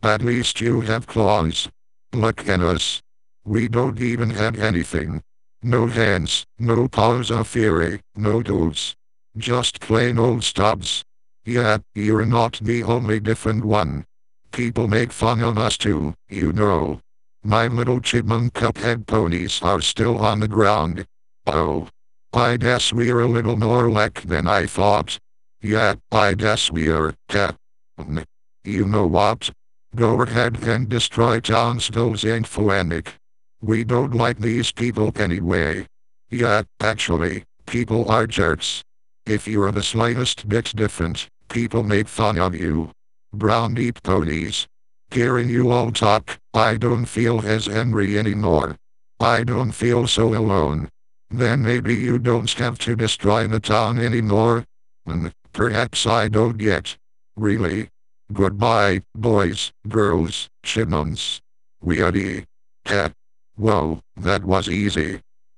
At least you have claws. Look at us. We don't even have anything. No hands, no paws of fury, no tools. Just plain old stubs. Yeah, you're not the only different one. People make fun of us too, you know. My little chipmunk cuphead ponies are still on the ground. Oh. I guess we're a little more alike than I thought. Yeah, I guess we're, you know what? Go ahead and destroy Townsville's influenic. We don't like these people anyway. Yeah, actually, people are jerks. If you're the slightest bit different, people make fun of you. Brown deep ponies. Hearing you all talk, I don't feel as angry anymore. I don't feel so alone. Then maybe you don't have to destroy the town anymore? Perhaps I don't get. Really? Goodbye, boys, girls, chipmunks. Weirdy. Cat. Whoa, that was easy.